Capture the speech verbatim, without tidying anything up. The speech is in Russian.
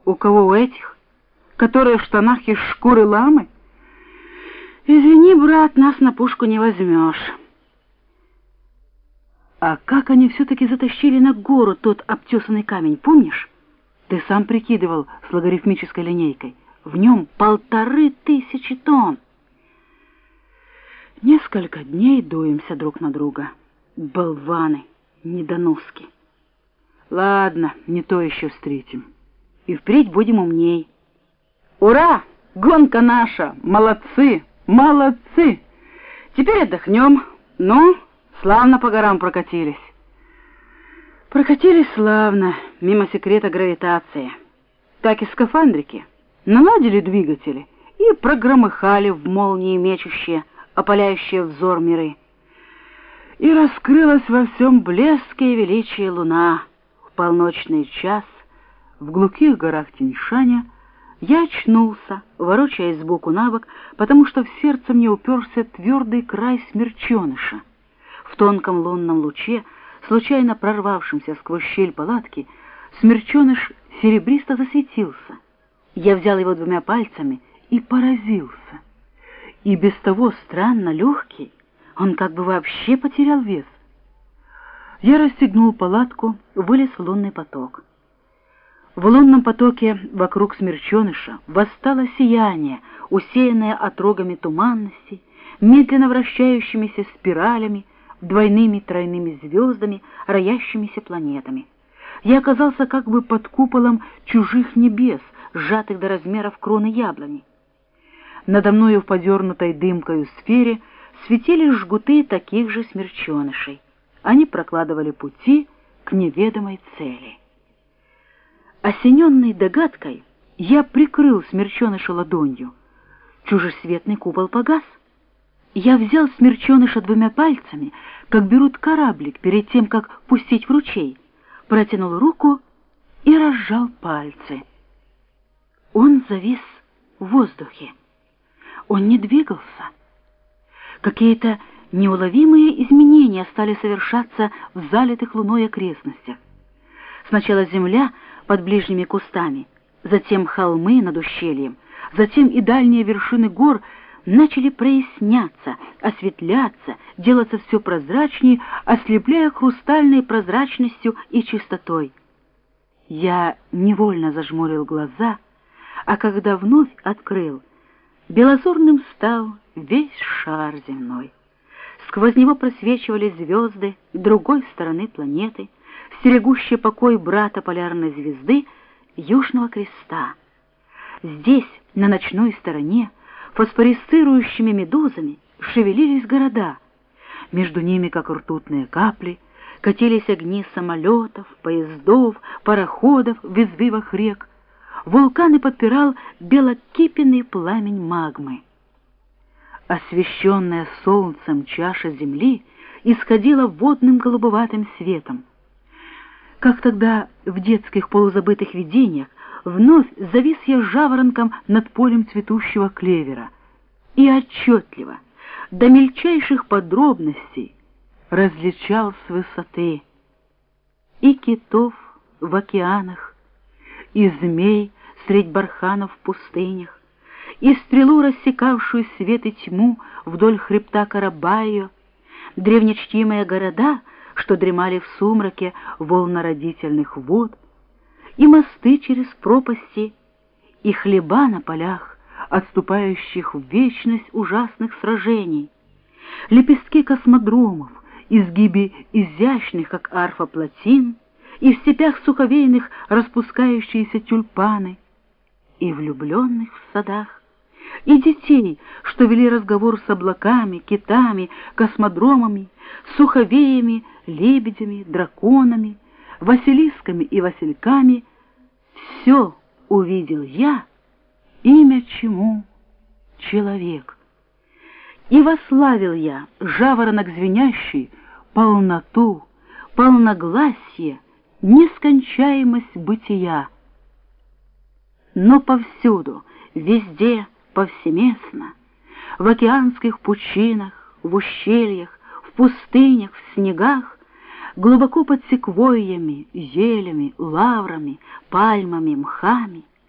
У кого? У этих, которые в штанах из шкуры ламы? Извини, брат, нас на пушку не возьмешь. А как они все-таки затащили на гору тот обтесанный камень, помнишь? Ты сам прикидывал с логарифмической линейкой. В нем полторы тысячи тонн. Несколько дней дуемся друг на друга. Болваны, недоноски. Ладно, не то еще встретим. И впредь будем умней. Ура! Гонка наша! Молодцы! Молодцы! Теперь отдохнем. Ну, славно по горам прокатились. Прокатились славно, мимо секрета гравитации. Так и скафандрики. Наладили двигатели и прогромыхали в молнии мечущие, опаляющие взор миры. И раскрылась во всем блеске и величии луна. В полночный час в глухих горах Тяньшаня я очнулся, ворочаясь сбоку на бок, потому что в сердце мне уперся твердый край смерченыша. В тонком лунном луче, случайно прорвавшемся сквозь щель палатки, смерченыш серебристо засветился. Я взял его двумя пальцами и поразился. И без того странно легкий, он как бы вообще потерял вес. Я расстегнул палатку, вылез в лунный поток. В лунном потоке вокруг смерченыша восстало сияние, усеянное отрогами туманности, медленно вращающимися спиралями, двойными тройными звездами, роящимися планетами. Я оказался как бы под куполом чужих небес, сжатых до размеров кроны яблони. Надо мною в подернутой дымкою сфере светили жгуты таких же смерченышей. Они прокладывали пути к неведомой цели. Осененный догадкой, я прикрыл смерченыша ладонью. Чужесветный купол погас. Я взял смерченыша двумя пальцами, как берут кораблик перед тем, как пустить в ручей, протянул руку и разжал пальцы. Он завис в воздухе. Он не двигался. Какие-то неуловимые изменения стали совершаться в залитых луной окрестностях. Сначала земля под ближними кустами, затем холмы над ущельем, затем и дальние вершины гор начали проясняться, осветляться, делаться все прозрачнее, ослепляя хрустальной прозрачностью и чистотой. Я невольно зажмурил глаза, а когда вновь открыл, белозорным стал весь шар земной. Сквозь него просвечивали звезды другой стороны планеты, стерегущие покой брата полярной звезды Южного Креста. Здесь, на ночной стороне, фосфорисцирующими медузами шевелились города. Между ними, как ртутные капли, катились огни самолетов, поездов, пароходов в извивах рек. Вулканы подпирал белокипенный пламень магмы. Освещенная солнцем чаша земли исходила водным голубоватым светом. Как тогда в детских полузабытых видениях вновь завис я жаворонком над полем цветущего клевера и отчетливо, до мельчайших подробностей, различал с высоты и китов в океанах, и змей средь барханов в пустынях, и стрелу, рассекавшую свет и тьму вдоль хребта Карабайо, древнечтимые города, что дремали в сумраке волнородительных вод, и мосты через пропасти, и хлеба на полях, отступающих в вечность ужасных сражений, лепестки космодромов, изгиби изящных, как арфа плотин, и в степях суховейных распускающиеся тюльпаны, и влюбленных в садах, и детей, что вели разговор с облаками, китами, космодромами, суховеями, лебедями, драконами, василисками и васильками. Все увидел я, имя чему — человек. И вославил я, жаворонок звенящий, полноту, полногласие, нескончаемость бытия. Но повсюду, везде, повсеместно, в океанских пучинах, в ущельях, в пустынях, в снегах, глубоко под секвойями, елями, лаврами, пальмами, мхами,